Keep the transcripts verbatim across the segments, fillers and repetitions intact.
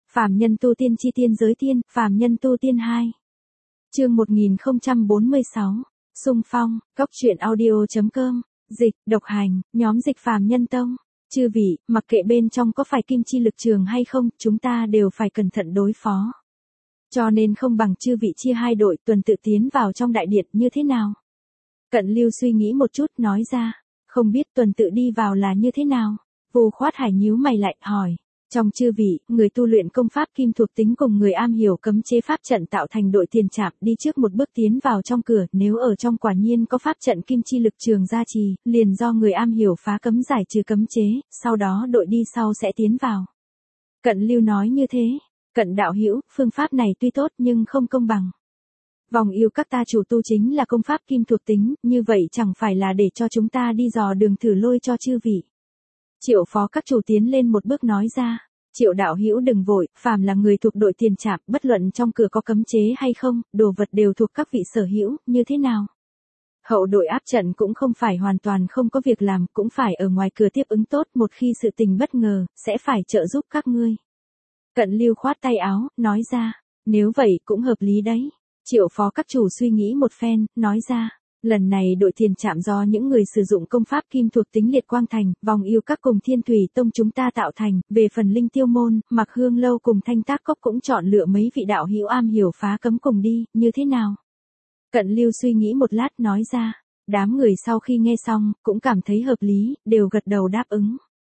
Phàm nhân tu tiên chi tiên giới tiên, phàm nhân tu tiên hai. Chương một nghìn không trăm bốn mươi sáu. Xung phong, Cốc Truyện Audio chấm com, dịch, độc hành, nhóm dịch phàm nhân tông. Chư vị, mặc kệ bên trong có phải kim chi lực trường hay không, chúng ta đều phải cẩn thận đối phó. Cho nên không bằng chư vị chia hai đội tuần tự tiến vào trong đại điện như thế nào? Cận Lưu suy nghĩ một chút nói ra, không biết tuần tự đi vào là như thế nào? Vô Khoát Hải nhíu mày lại hỏi. Trong chư vị, người tu luyện công pháp kim thuộc tính cùng người am hiểu cấm chế pháp trận tạo thành đội tiền trạm đi trước một bước tiến vào trong cửa, nếu ở trong quả nhiên có pháp trận kim chi lực trường gia trì, liền do người am hiểu phá cấm giải trừ cấm chế, sau đó đội đi sau sẽ tiến vào. Cận Lưu nói như thế, Cận đạo hữu, phương pháp này tuy tốt nhưng không công bằng. Vòng yêu các ta chủ tu chính là công pháp kim thuộc tính, như vậy chẳng phải là để cho chúng ta đi dò đường thử lôi cho chư vị. Triệu phó các chủ tiến lên một bước nói ra, Triệu đạo hữu đừng vội, phàm là người thuộc đội tiền trạm, bất luận trong cửa có cấm chế hay không, đồ vật đều thuộc các vị sở hữu, như thế nào? Hậu đội áp trận cũng không phải hoàn toàn không có việc làm, cũng phải ở ngoài cửa tiếp ứng tốt, một khi sự tình bất ngờ, sẽ phải trợ giúp các ngươi. Cận Lưu khoát tay áo, nói ra, nếu vậy cũng hợp lý đấy. Triệu phó các chủ suy nghĩ một phen, nói ra. Lần này đội tiền trạm do những người sử dụng công pháp kim thuộc tính liệt quang thành, vòng yêu các cùng thiên thủy tông chúng ta tạo thành, về phần linh tiêu môn, mặc hương lâu cùng thanh tác cốc cũng chọn lựa mấy vị đạo hữu am hiểu phá cấm cùng đi, như thế nào? Cận Lưu suy nghĩ một lát nói ra, đám người sau khi nghe xong, cũng cảm thấy hợp lý, đều gật đầu đáp ứng.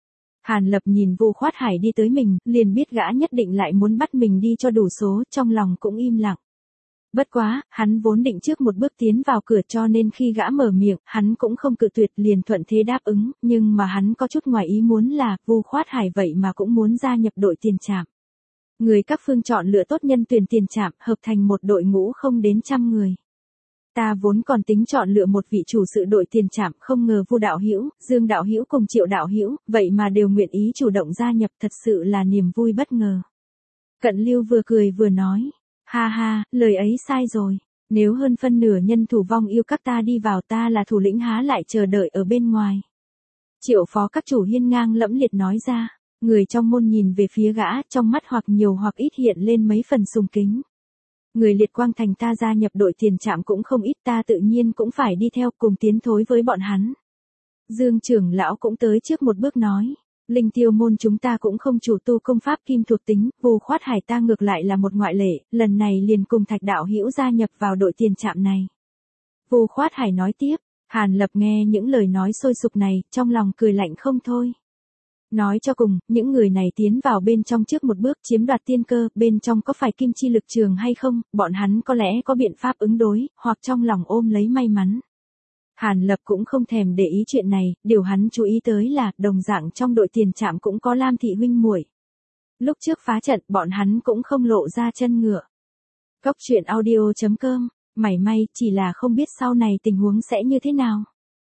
Hàn Lập nhìn Vô Khoát Hải đi tới mình, liền biết gã nhất định lại muốn bắt mình đi cho đủ số, trong lòng cũng im lặng. Bất quá, hắn vốn định trước một bước tiến vào cửa cho nên khi gã mở miệng, hắn cũng không cự tuyệt liền thuận thế đáp ứng, nhưng mà hắn có chút ngoài ý muốn là, Vô Khoát Hải vậy mà cũng muốn gia nhập đội tiền trạm. Người các phương chọn lựa tốt nhân tuyển tiền trạm, hợp thành một đội ngũ không đến trăm người. Ta vốn còn tính chọn lựa một vị chủ sự đội tiền trạm, không ngờ Vu đạo hữu, Dương đạo hữu cùng Triệu đạo hữu, vậy mà đều nguyện ý chủ động gia nhập, thật sự là niềm vui bất ngờ. Cận Lưu vừa cười vừa nói. Ha ha, lời ấy sai rồi. Nếu hơn phân nửa nhân thủ vong yêu các ta đi vào, ta là thủ lĩnh há lại chờ đợi ở bên ngoài. Triệu phó các chủ hiên ngang lẫm liệt nói ra. Người trong môn nhìn về phía gã, trong mắt hoặc nhiều hoặc ít hiện lên mấy phần sùng kính. Người liệt quang thành ta gia nhập đội tiền trạm cũng không ít, ta tự nhiên cũng phải đi theo cùng tiến thối với bọn hắn. Dương trưởng lão cũng tới trước một bước nói. Linh tiêu môn chúng ta cũng không chủ tu công pháp kim thuộc tính, Vô Khoát Hải ta ngược lại là một ngoại lệ, lần này liền cùng Thạch đạo hữu gia nhập vào đội tiền trạm này. Vô Khoát Hải nói tiếp, Hàn Lập nghe những lời nói sôi sục này, trong lòng cười lạnh không thôi. Nói cho cùng, những người này tiến vào bên trong trước một bước chiếm đoạt tiên cơ, bên trong có phải kim chi lực trường hay không, bọn hắn có lẽ có biện pháp ứng đối, hoặc trong lòng ôm lấy may mắn. Hàn Lập cũng không thèm để ý chuyện này, điều hắn chú ý tới là, đồng dạng trong đội tiền trạm cũng có Lam thị huynh muội. Lúc trước phá trận, bọn hắn cũng không lộ ra chân ngựa. Cốc Truyện Audio chấm com, mảy may, chỉ là không biết sau này tình huống sẽ như thế nào.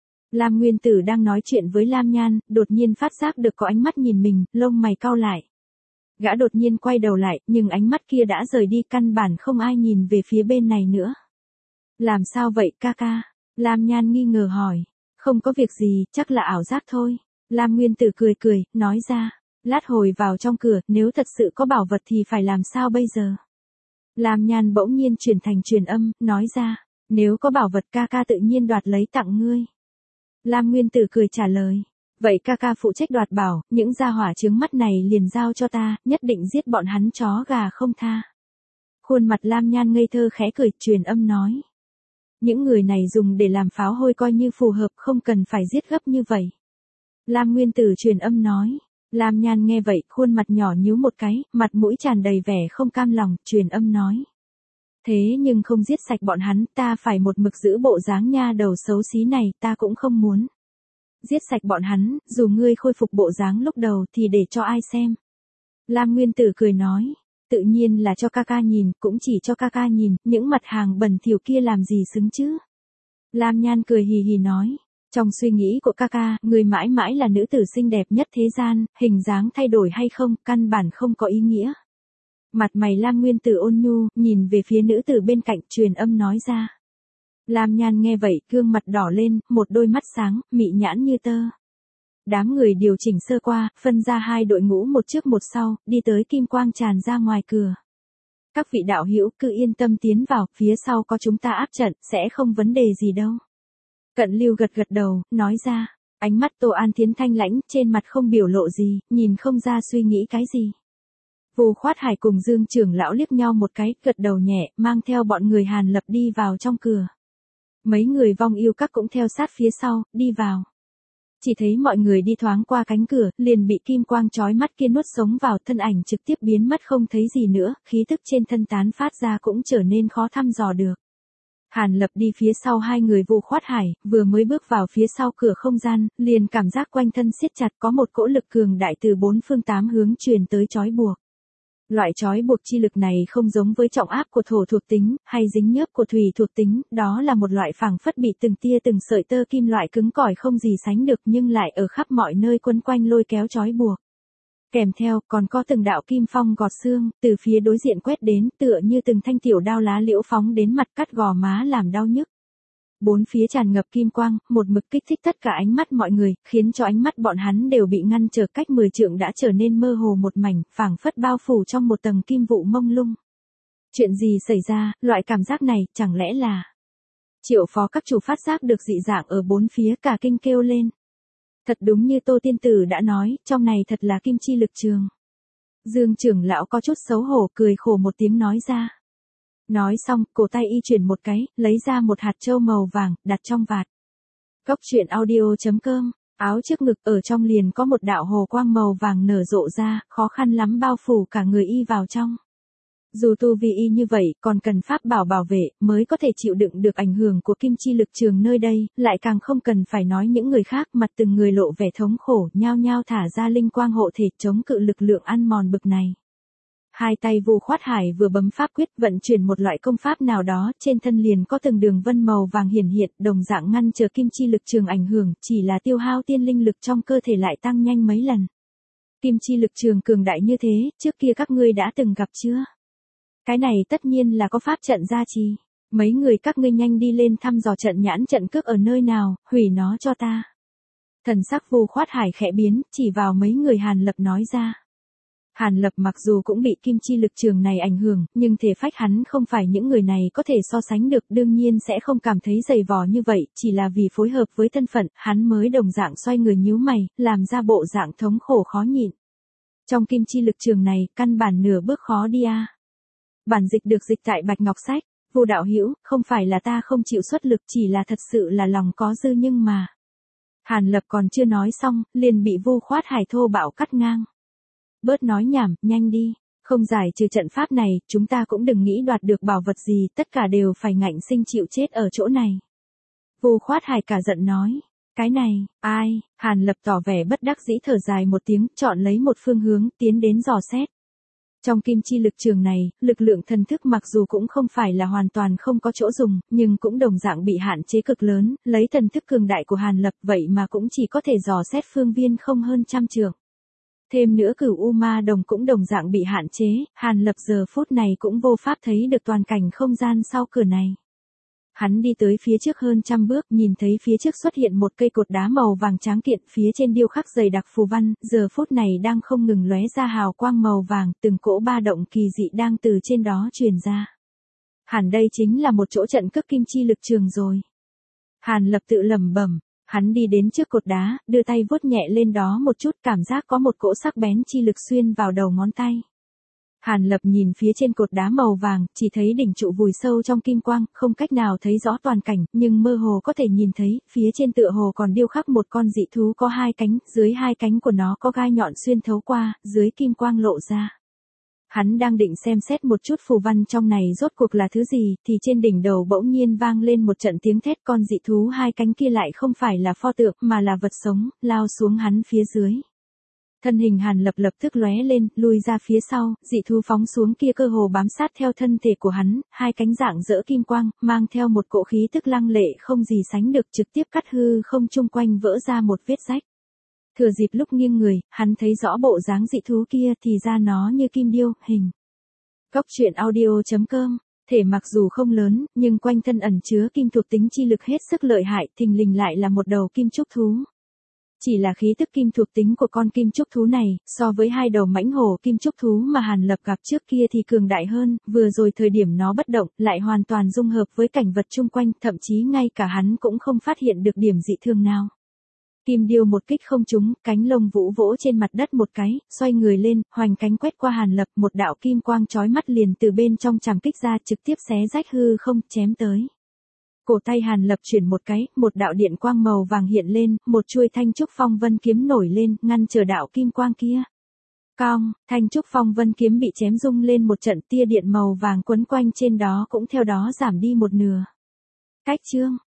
Lam Nguyên Tử đang nói chuyện với Lam Nhan, đột nhiên phát giác được có ánh mắt nhìn mình, lông mày cau lại. Gã đột nhiên quay đầu lại, nhưng ánh mắt kia đã rời đi, căn bản không ai nhìn về phía bên này nữa. Làm sao vậy ca ca? Lam Nhan nghi ngờ hỏi. Không có việc gì, chắc là ảo giác thôi. Lam Nguyên Tử cười cười, nói ra. Lát hồi vào trong cửa, nếu thật sự có bảo vật thì phải làm sao bây giờ? Lam Nhan bỗng nhiên chuyển thành truyền âm, nói ra. Nếu có bảo vật ca ca tự nhiên đoạt lấy tặng ngươi. Lam Nguyên Tử cười trả lời. Vậy ca ca phụ trách đoạt bảo, những gia hỏa chướng mắt này liền giao cho ta, nhất định giết bọn hắn chó gà không tha. Khuôn mặt Lam Nhan ngây thơ khẽ cười, truyền âm nói. Những người này dùng để làm pháo hôi coi như phù hợp, không cần phải giết gấp như vậy. Lam Nguyên Tử truyền âm nói. Lam Nhan nghe vậy, khuôn mặt nhỏ nhíu một cái, mặt mũi tràn đầy vẻ không cam lòng, truyền âm nói. Thế nhưng không giết sạch bọn hắn, ta phải một mực giữ bộ dáng nha đầu xấu xí này, ta cũng không muốn. Giết sạch bọn hắn, dù ngươi khôi phục bộ dáng lúc đầu thì để cho ai xem. Lam Nguyên Tử cười nói. Tự nhiên là cho ca ca nhìn, cũng chỉ cho ca ca nhìn, những mặt hàng bẩn thỉu kia làm gì xứng chứ. Lam Nhan cười hì hì nói, trong suy nghĩ của ca ca, người mãi mãi là nữ tử xinh đẹp nhất thế gian, hình dáng thay đổi hay không, căn bản không có ý nghĩa. Mặt mày Lam Nguyên Tử ôn nhu, nhìn về phía nữ tử bên cạnh, truyền âm nói ra. Lam Nhan nghe vậy, gương mặt đỏ lên, một đôi mắt sáng, mị nhãn như tơ. Đám người điều chỉnh sơ qua, phân ra hai đội ngũ một trước một sau, đi tới kim quang tràn ra ngoài cửa. Các vị đạo hữu cứ yên tâm tiến vào, phía sau có chúng ta áp trận, sẽ không vấn đề gì đâu. Cận Lưu gật gật đầu, nói ra. Ánh mắt Tô An Thiến thanh lãnh, trên mặt không biểu lộ gì, nhìn không ra suy nghĩ cái gì. Vu Khoát Hải cùng Dương trưởng lão liếc nhau một cái, gật đầu nhẹ, mang theo bọn người Hàn Lập đi vào trong cửa. Mấy người Vong Yêu Các cũng theo sát phía sau, đi vào. Chỉ thấy mọi người đi thoáng qua cánh cửa, liền bị kim quang chói mắt kia nuốt sống vào, thân ảnh trực tiếp biến mất không thấy gì nữa, khí tức trên thân tán phát ra cũng trở nên khó thăm dò được. Hàn Lập đi phía sau hai người Vu Khoát Hải, vừa mới bước vào phía sau cửa không gian, liền cảm giác quanh thân siết chặt, có một cỗ lực cường đại từ bốn phương tám hướng truyền tới chói buộc. Loại trói buộc chi lực này không giống với trọng áp của thổ thuộc tính, hay dính nhớp của thủy thuộc tính, đó là một loại phảng phất bị từng tia từng sợi tơ kim loại cứng cỏi không gì sánh được nhưng lại ở khắp mọi nơi quấn quanh lôi kéo trói buộc. Kèm theo, còn có từng đạo kim phong gọt xương, từ phía đối diện quét đến, tựa như từng thanh tiểu đao lá liễu phóng đến mặt cắt gò má làm đau nhức. Bốn phía tràn ngập kim quang, một mực kích thích tất cả ánh mắt mọi người, khiến cho ánh mắt bọn hắn đều bị ngăn trở cách mười trượng đã trở nên mơ hồ một mảnh, phảng phất bao phủ trong một tầng kim vụ mông lung. Chuyện gì xảy ra, loại cảm giác này, chẳng lẽ là... Triệu phó các chủ phát giác được dị dạng ở bốn phía cả kinh kêu lên. Thật đúng như Tô Tiên Tử đã nói, trong này thật là kim chi lực trường. Dương trưởng lão có chút xấu hổ cười khổ một tiếng nói ra. Nói xong, cổ tay y chuyển một cái, lấy ra một hạt châu màu vàng, đặt trong vạt. Góc truyện audio chấm com, áo trước ngực ở trong liền có một đạo hồ quang màu vàng nở rộ ra, khó khăn lắm bao phủ cả người y vào trong. Dù tu vi y như vậy, còn cần pháp bảo bảo vệ, mới có thể chịu đựng được ảnh hưởng của kim chi lực trường nơi đây, lại càng không cần phải nói những người khác, mặt từng người lộ vẻ thống khổ, nhao nhao thả ra linh quang hộ thể chống cự lực lượng ăn mòn bực này. Hai tay Vu Khoát Hải vừa bấm pháp quyết vận chuyển một loại công pháp nào đó, trên thân liền có từng đường vân màu vàng hiển hiện, đồng dạng ngăn chờ kim chi lực trường ảnh hưởng, chỉ là tiêu hao tiên linh lực trong cơ thể lại tăng nhanh mấy lần. Kim chi lực trường cường đại như thế, trước kia các ngươi đã từng gặp chưa? Cái này tất nhiên là có pháp trận gia trì. Mấy người các ngươi nhanh đi lên thăm dò trận nhãn trận cước ở nơi nào, hủy nó cho ta. Thần sắc Vu Khoát Hải khẽ biến, chỉ vào mấy người Hàn Lập nói ra. Hàn Lập mặc dù cũng bị kim chi lực trường này ảnh hưởng, nhưng thể phách hắn không phải những người này có thể so sánh được, đương nhiên sẽ không cảm thấy dày vò như vậy, chỉ là vì phối hợp với thân phận, hắn mới đồng dạng xoay người nhíu mày, làm ra bộ dạng thống khổ khó nhịn. Trong kim chi lực trường này, căn bản nửa bước khó đi a. Bản dịch được dịch tại Bạch Ngọc Sách, Vu đạo hữu, không phải là ta không chịu xuất lực, chỉ là thật sự là lòng có dư nhưng mà. Hàn Lập còn chưa nói xong, liền bị Vu Khoát Hải thô bạo cắt ngang. Bớt nói nhảm, nhanh đi, không giải trừ trận pháp này, chúng ta cũng đừng nghĩ đoạt được bảo vật gì, tất cả đều phải ngạnh sinh chịu chết ở chỗ này. Vu Khoát Hải cả giận nói, cái này, ai, Hàn Lập tỏ vẻ bất đắc dĩ thở dài một tiếng, chọn lấy một phương hướng, tiến đến dò xét. Trong kim chi lực trường này, lực lượng thần thức mặc dù cũng không phải là hoàn toàn không có chỗ dùng, nhưng cũng đồng dạng bị hạn chế cực lớn, lấy thần thức cường đại của Hàn Lập vậy mà cũng chỉ có thể dò xét phương viên không hơn trăm trượng. Thêm nữa Cửu U Ma Đồng cũng đồng dạng bị hạn chế, Hàn Lập giờ phút này cũng vô pháp thấy được toàn cảnh không gian sau cửa này. Hắn đi tới phía trước hơn trăm bước, nhìn thấy phía trước xuất hiện một cây cột đá màu vàng tráng kiện, phía trên điêu khắc dày đặc phù văn, giờ phút này đang không ngừng lóe ra hào quang màu vàng, từng cỗ ba động kỳ dị đang từ trên đó truyền ra. Hẳn đây chính là một chỗ trận cước kim chi lực trường rồi. Hàn Lập tự lẩm bẩm. Hắn đi đến trước cột đá, đưa tay vuốt nhẹ lên đó một chút, cảm giác có một cỗ sắc bén chi lực xuyên vào đầu ngón tay. Hàn Lập nhìn phía trên cột đá màu vàng, chỉ thấy đỉnh trụ vùi sâu trong kim quang, không cách nào thấy rõ toàn cảnh, nhưng mơ hồ có thể nhìn thấy, phía trên tựa hồ còn điêu khắc một con dị thú có hai cánh, dưới hai cánh của nó có gai nhọn xuyên thấu qua, dưới kim quang lộ ra. Hắn đang định xem xét một chút phù văn trong này rốt cuộc là thứ gì, thì trên đỉnh đầu bỗng nhiên vang lên một trận tiếng thét, con dị thú hai cánh kia lại không phải là pho tượng, mà là vật sống, lao xuống hắn phía dưới. Thân hình Hàn Lập lập tức lóe lên, lùi ra phía sau, dị thú phóng xuống kia cơ hồ bám sát theo thân thể của hắn, hai cánh dạng dỡ kim quang, mang theo một cỗ khí tức lăng lệ không gì sánh được, trực tiếp cắt hư không chung quanh vỡ ra một vết rách. Thừa dịp lúc nghiêng người, hắn thấy rõ bộ dáng dị thú kia thì ra nó như kim điêu, hình. Góc truyện audio chấm com, thể mặc dù không lớn, nhưng quanh thân ẩn chứa kim thuộc tính chi lực hết sức lợi hại, thình lình lại là một đầu kim trúc thú. Chỉ là khí tức kim thuộc tính của con kim trúc thú này, so với hai đầu mãnh hổ kim trúc thú mà Hàn Lập gặp trước kia thì cường đại hơn, vừa rồi thời điểm nó bất động, lại hoàn toàn dung hợp với cảnh vật chung quanh, thậm chí ngay cả hắn cũng không phát hiện được điểm dị thường nào. Kim điêu một kích không trúng, cánh lông vũ vỗ trên mặt đất một cái, xoay người lên, hoành cánh quét qua Hàn Lập, một đạo kim quang chói mắt liền từ bên trong chằm kích ra, trực tiếp xé rách hư không, chém tới. Cổ tay Hàn Lập chuyển một cái, một đạo điện quang màu vàng hiện lên, một chuôi thanh trúc phong vân kiếm nổi lên, ngăn chờ đạo kim quang kia. Cong, thanh trúc phong vân kiếm bị chém rung lên một trận, tia điện màu vàng quấn quanh trên đó cũng theo đó giảm đi một nửa. Cách chương,